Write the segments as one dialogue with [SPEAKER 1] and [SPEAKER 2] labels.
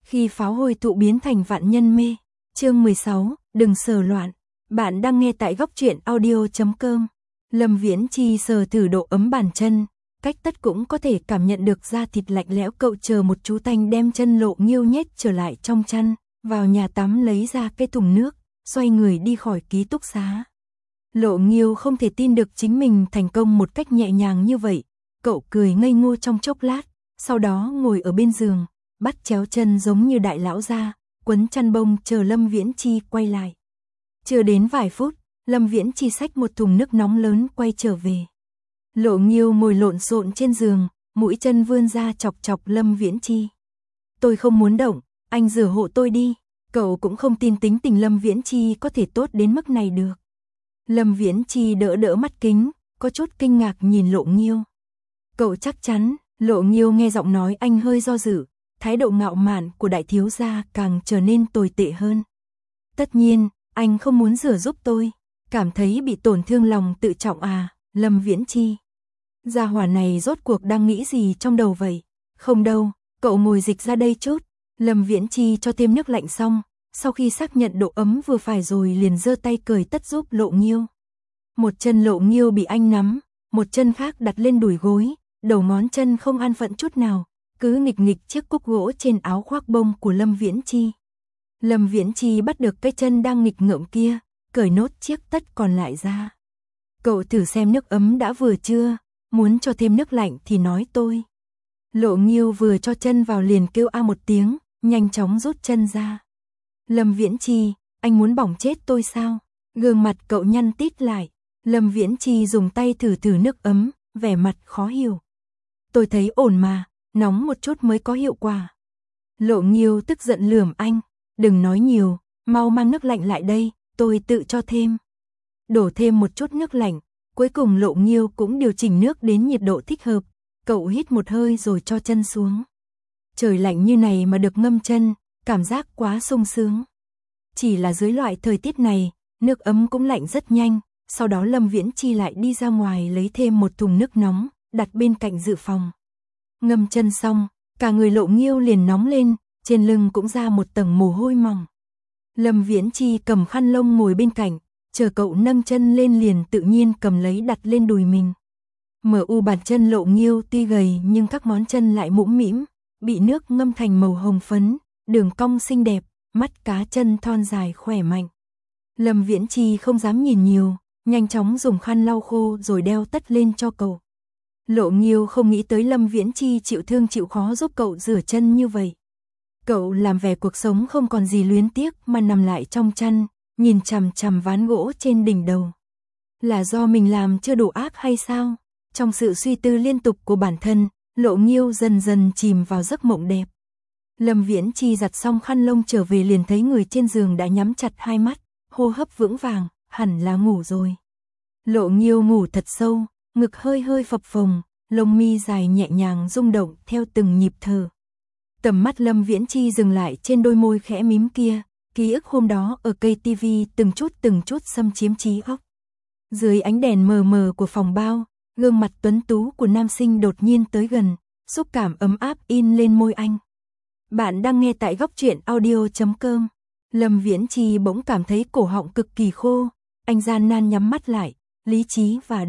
[SPEAKER 1] Khi pháo hồi tụ biến thành vạn nhân mê. Chương 16, đừng sờ loạn. Bạn đang nghe tại góc truyện audio.com. Lâm Viễn Chi sờ thử độ ấm bàn chân, cách tất cũng có thể cảm nhận được da thịt lạnh lẽo. Cậu chờ một chú Thanh đem chân Lộ Nghiêu nhét trở lại trong chăn, vào nhà tắm lấy ra cái thùng nước, xoay người đi khỏi ký túc xá. Lộ Nghiêu không thể tin được chính mình thành công một cách nhẹ nhàng như vậy. Cậu cười ngây ngô trong chốc lát, sau đó ngồi ở bên giường, bắt chéo chân giống như đại lão gia, quấn chăn bông chờ Lâm Viễn Chi quay lại. Chưa đến vài phút, Lâm Viễn Chi xách một thùng nước nóng lớn quay trở về. Lộ Nghiêu ngồi lộn xộn trên giường, mũi chân vươn ra chọc chọc Lâm Viễn Chi. Tôi không muốn động, anh rửa hộ tôi đi. Cậu cũng không tin tính tình Lâm Viễn Chi có thể tốt đến mức này được. Lâm Viễn Chi đỡ đỡ mắt kính, có chút kinh ngạc nhìn Lộ Nghiêu. Cậu chắc chắn? Lộ Nghiêu nghe giọng nói anh hơi do dự, thái độ ngạo mạn của đại thiếu gia càng trở nên tồi tệ hơn. Tất nhiên, anh không muốn rửa giúp tôi, cảm thấy bị tổn thương lòng tự trọng à, Lâm Viễn Chi. Gia hỏa này rốt cuộc đang nghĩ gì trong đầu vậy? Không đâu, cậu ngồi dịch ra đây chút. Lâm Viễn Chi cho thêm nước lạnh xong, sau khi xác nhận độ ấm vừa phải rồi liền giơ tay cởi tất giúp Lộ Nghiêu. Một chân Lộ Nghiêu bị anh nắm, một chân khác đặt lên đùi gối, đầu ngón chân không an phận chút nào, cứ nghịch nghịch chiếc cúc gỗ trên áo khoác bông của Lâm Viễn Chi. Lâm Viễn Chi bắt được cái chân đang nghịch ngợm kia, cởi nốt chiếc tất còn lại ra. Cậu thử xem nước ấm đã vừa chưa, muốn cho thêm nước lạnh thì nói tôi. Lộ Nghiêu vừa cho chân vào liền kêu a một tiếng, nhanh chóng rút chân ra. Lâm Viễn Chi, anh muốn bỏng chết tôi sao? Gương mặt cậu nhăn tít lại. Lâm Viễn Chi dùng tay thử nước ấm, vẻ mặt khó hiểu. Tôi thấy ổn mà, nóng một chút mới có hiệu quả. Lộ Nghiêu tức giận lườm anh, đừng nói nhiều, mau mang nước lạnh lại đây, tôi tự cho thêm. Đổ thêm một chút nước lạnh, cuối cùng Lộ Nghiêu cũng điều chỉnh nước đến nhiệt độ thích hợp. Cậu hít một hơi rồi cho chân xuống. Trời lạnh như này mà được ngâm chân, cảm giác quá sung sướng. Chỉ là dưới loại thời tiết này, nước ấm cũng lạnh rất nhanh. Sau đó Lâm Viễn Chi lại đi ra ngoài lấy thêm một thùng nước nóng, đặt bên cạnh dự phòng. Ngâm chân xong, cả người Lộ Nghiêu liền nóng lên, trên lưng cũng ra một tầng mồ hôi mỏng. Lâm Viễn Chi cầm khăn lông ngồi bên cạnh, chờ cậu nâng chân lên liền tự nhiên cầm lấy đặt lên đùi mình. MU bàn chân Lộ Nghiêu tuy gầy nhưng các ngón chân lại mũm mĩm, bị nước ngâm thành màu hồng phấn, đường cong xinh đẹp, mắt cá chân thon dài khỏe mạnh. Lâm Viễn Chi không dám nhìn nhiều, nhanh chóng dùng khăn lau khô rồi đeo tất lên cho cậu. Lộ Nghiêu không nghĩ tới Lâm Viễn Chi chịu thương chịu khó giúp cậu rửa chân như vậy. Cậu làm vẻ cuộc sống không còn gì luyến tiếc mà nằm lại trong chăn, nhìn chằm chằm ván gỗ trên đỉnh đầu. Là do mình làm chưa đủ ác hay sao? Trong sự suy tư liên tục của bản thân, Lộ Nghiêu dần dần chìm vào giấc mộng đẹp. Lâm Viễn Chi giặt xong khăn lông trở về liền thấy người trên giường đã nhắm chặt hai mắt, hô hấp vững vàng, hẳn là ngủ rồi. Lộ Nghiêu ngủ thật sâu, ngực hơi hơi phập phồng, lông mi dài nhẹ nhàng rung động theo từng nhịp thở. Tầm mắt Lâm Viễn Chi dừng lại trên đôi môi khẽ mím kia, ký ức hôm đó ở cây tivi từng chút xâm chiếm trí óc. Dưới ánh đèn mờ mờ của phòng bao, gương mặt tuấn tú của nam sinh đột nhiên tới gần, xúc cảm ấm áp in lên môi anh. Bạn đang nghe tại góc truyện audio.com. Lâm Viễn Chi bỗng cảm thấy cổ họng cực kỳ khô, anh gian nan nhắm mắt lại, lý trí và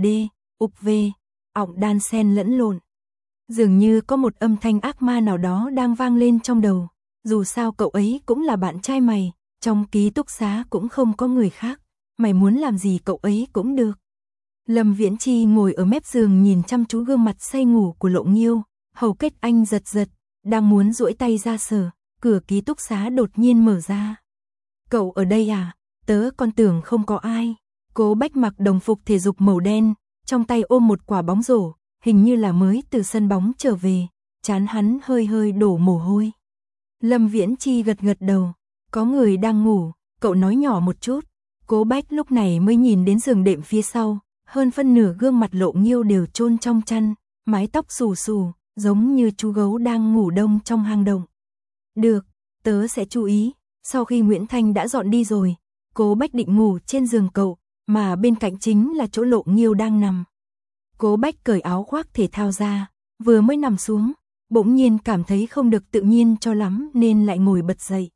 [SPEAKER 1] ọng đan xen lẫn lộn. Dường như có một âm thanh ác ma nào đó đang vang lên trong đầu, dù sao cậu ấy cũng là bạn trai mày, trong ký túc xá cũng không có người khác, mày muốn làm gì cậu ấy cũng được. Lâm Viễn Chi ngồi ở mép giường nhìn chăm chú gương mặt say ngủ của Lộ Nghiêu, hầu kết anh giật giật, đang muốn duỗi tay ra sờ, cửa ký túc xá đột nhiên mở ra. Cậu ở đây à? Tớ còn tưởng không có ai. Cố Bách mặc đồng phục thể dục màu đen, trong tay ôm một quả bóng rổ, hình như là mới từ sân bóng trở về, trán hắn hơi hơi đổ mồ hôi. Lâm Viễn Chi gật gật đầu, có người đang ngủ, cậu nói nhỏ một chút. Cố Bách lúc này mới nhìn đến giường đệm phía sau, hơn phân nửa gương mặt Lộ Nghiêu đều chôn trong chăn, mái tóc xù xù, giống như chú gấu đang ngủ đông trong hang động. Được, tớ sẽ chú ý. Sau khi Nguyễn Thanh đã dọn đi rồi, Cố Bách định ngủ trên giường cậu, mà bên cạnh chính là chỗ Lộ Nghiêu đang nằm. Cố Bách cởi áo khoác thể thao ra, vừa mới nằm xuống, bỗng nhiên cảm thấy không được tự nhiên cho lắm nên lại ngồi bật dậy.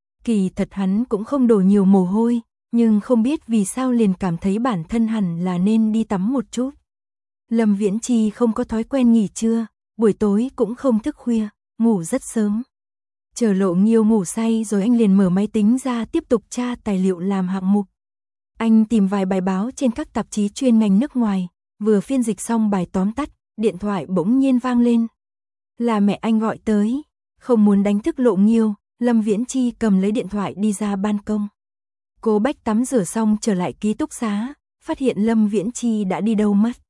[SPEAKER 1] Kỳ thật hắn cũng không đổ nhiều mồ hôi, nhưng không biết vì sao liền cảm thấy bản thân hẳn là nên đi tắm một chút. Lâm Viễn Chi không có thói quen nghỉ trưa, buổi tối cũng không thức khuya, ngủ rất sớm. Chờ Lộ Nghiêu ngủ say rồi anh liền mở máy tính ra tiếp tục tra tài liệu làm hạng mục. Anh tìm vài bài báo trên các tạp chí chuyên ngành nước ngoài, vừa phiên dịch xong bài tóm tắt, điện thoại bỗng nhiên vang lên. Là mẹ anh gọi tới, không muốn đánh thức Lộ Nghiêu, Lâm Viễn Chi cầm lấy điện thoại đi ra ban công. Cố Bách tắm rửa xong trở lại ký túc xá, phát hiện Lâm Viễn Chi đã đi đâu mất.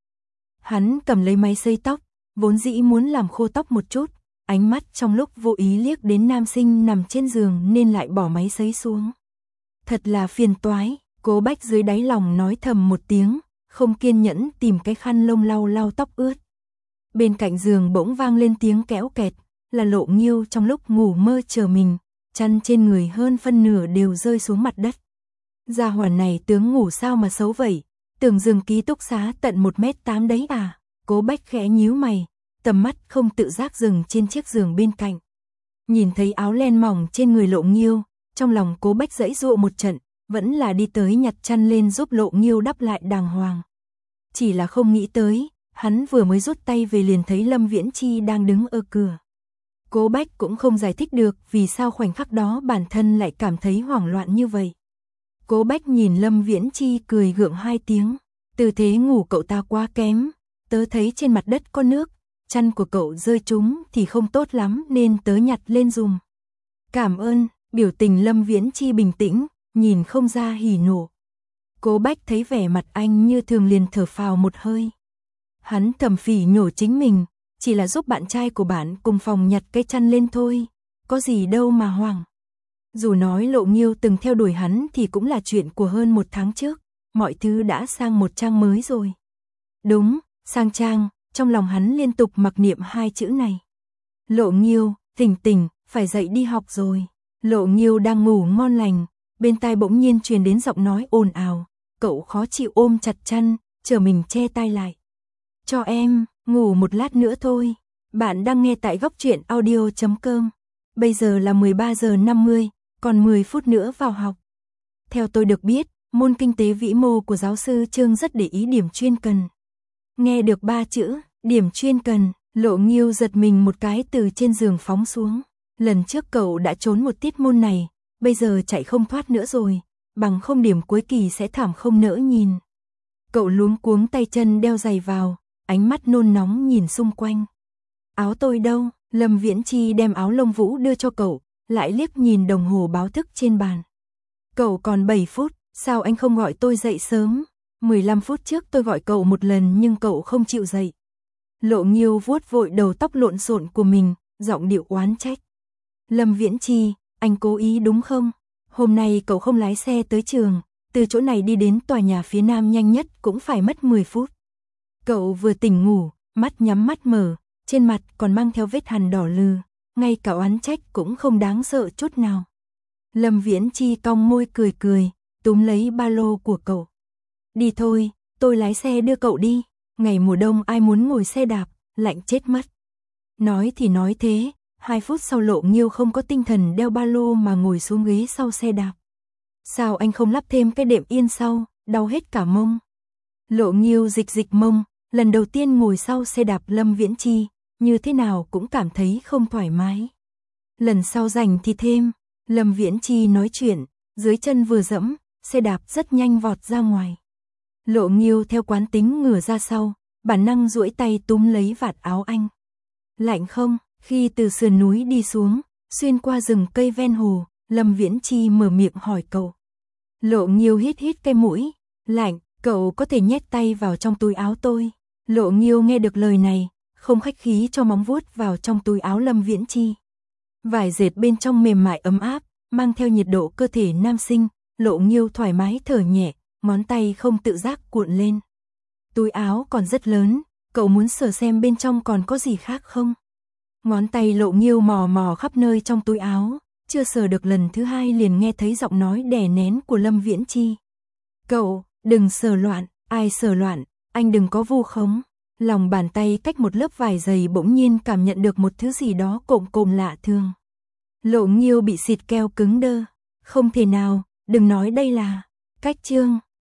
[SPEAKER 1] Hắn cầm lấy máy sấy tóc, vốn dĩ muốn làm khô tóc một chút, ánh mắt trong lúc vô ý liếc đến nam sinh nằm trên giường nên lại bỏ máy sấy xuống. Thật là phiền toái, Cố Bách dưới đáy lòng nói thầm một tiếng, không kiên nhẫn tìm cái khăn lông lau tóc ướt. Bên cạnh giường bỗng vang lên tiếng kéo kẹt, là Lộ Nghiêu trong lúc ngủ mơ chờ mình, chăn trên người hơn phân nửa đều rơi xuống mặt đất. Gia hỏa này tướng ngủ sao mà xấu vậy, tưởng giường ký túc xá tận 1m8 đấy à. Cố Bách khẽ nhíu mày, tầm mắt không tự giác dừng trên chiếc giường bên cạnh. Nhìn thấy áo len mỏng trên người Lộ Nghiêu, trong lòng Cố Bách giãy giụa một trận, vẫn là đi tới nhặt chăn lên giúp Lộ Nghiêu đắp lại đàng hoàng. Chỉ là không nghĩ tới, hắn vừa mới rút tay về liền thấy Lâm Viễn Chi đang đứng ở cửa. Cố Bách cũng không giải thích được vì sao khoảnh khắc đó bản thân lại cảm thấy hoảng loạn như vậy. Cố Bách nhìn Lâm Viễn Chi cười gượng 2 tiếng, tư thế ngủ cậu ta quá kém, tớ thấy trên mặt đất có nước, chăn của cậu rơi trúng thì không tốt lắm nên tớ nhặt lên dùm. Cảm ơn, biểu tình Lâm Viễn Chi bình tĩnh, nhìn không ra hỉ nộ. Cố Bách thấy vẻ mặt anh như thường liền thở phào một hơi. Hắn thầm phỉ nhổ chính mình, chỉ là giúp bạn trai của bạn cùng phòng nhặt cái chăn lên thôi, có gì đâu mà hoảng. Dù nói Lộ Nghiêu từng theo đuổi hắn thì cũng là chuyện của hơn 1 tháng trước, mọi thứ đã sang một trang mới rồi. Đúng, sang trang, trong lòng hắn liên tục mặc niệm 2 chữ này. Lộ Nghiêu, tỉnh, phải dậy đi học rồi. Lộ Nghiêu đang ngủ ngon lành, bên tai bỗng nhiên truyền đến giọng nói ồn ào, cậu khó chịu ôm chặt chăn, chờ mình che tai lại. Cho em, ngủ một lát nữa thôi. Bạn đang nghe tại góc truyện audio.com. Bây giờ là 13 giờ 50, còn 10 phút nữa vào học. Theo tôi được biết, môn kinh tế vĩ mô của giáo sư Trương rất để ý điểm chuyên cần. Nghe được 3 chữ, điểm chuyên cần, Lộ Nghiêu giật mình một cái từ trên giường phóng xuống. Lần trước cậu đã trốn một tiết môn này, bây giờ chạy không thoát nữa rồi, bằng không điểm cuối kỳ sẽ thảm không nỡ nhìn. Cậu luống cuống tay chân đeo giày vào, ánh mắt nôn nóng nhìn xung quanh. Áo tôi đâu? Lâm Viễn Chi đem áo lông vũ đưa cho cậu, lại liếc nhìn đồng hồ báo thức trên bàn. Cậu còn 7 phút, sao anh không gọi tôi dậy sớm? 15 phút trước tôi gọi cậu một lần nhưng cậu không chịu dậy. Lộ Nghiêu vuốt vội đầu tóc lộn xộn của mình, giọng điệu oán trách. Lâm Viễn Chi, anh cố ý đúng không? Hôm nay cậu không lái xe tới trường, từ chỗ này đi đến tòa nhà phía nam nhanh nhất cũng phải mất 10 phút. Cậu vừa tỉnh ngủ, mắt nhắm mắt mở, trên mặt còn mang theo vết hằn đỏ lừ, ngay cả oán trách cũng không đáng sợ chút nào. Lâm Viễn Chi cong môi cười, túm lấy ba lô của cậu. Đi thôi, tôi lái xe đưa cậu đi, ngày mùa đông ai muốn ngồi xe đạp, lạnh chết mất. Nói thì nói thế, 2 phút sau Lộ Nghiêu không có tinh thần đeo ba lô mà ngồi xuống ghế sau xe đạp. Sao anh không lắp thêm cái đệm yên sau, đau hết cả mông. Lộ Nghiêu dịch mông, lần đầu tiên ngồi sau xe đạp Lâm Viễn Chi, như thế nào cũng cảm thấy không thoải mái. Lần sau rảnh thì thêm, Lâm Viễn Chi nói chuyện, dưới chân vừa dẫm, xe đạp rất nhanh vọt ra ngoài. Lộ Nghiêu theo quán tính ngửa ra sau, bản năng duỗi tay túm lấy vạt áo anh. Lạnh không? Khi từ sườn núi đi xuống, xuyên qua rừng cây ven hồ, Lâm Viễn Chi mở miệng hỏi cậu. Lộ Nghiêu hít cái mũi, lạnh, cậu có thể nhét tay vào trong túi áo tôi. Lộ Nghiêu nghe được lời này, không khách khí cho móng vuốt vào trong túi áo Lâm Viễn Chi. Vải dệt bên trong mềm mại ấm áp, mang theo nhiệt độ cơ thể nam sinh, Lộ Nghiêu thoải mái thở nhẹ, ngón tay không tự giác cuộn lên. Túi áo còn rất lớn, cậu muốn sờ xem bên trong còn có gì khác không? Ngón tay Lộ Nghiêu mò khắp nơi trong túi áo, chưa sờ được lần thứ 2 liền nghe thấy giọng nói đè nén của Lâm Viễn Chi. Cậu, đừng sờ loạn, ai sờ loạn, anh đừng có vu khống. Lòng bàn tay cách một lớp vải dày bỗng nhiên cảm nhận được một thứ gì đó cộm cộm lạ thường. Lộ Nghiêu bị xịt keo cứng đơ. Không thể nào, đừng nói đây là cách chương.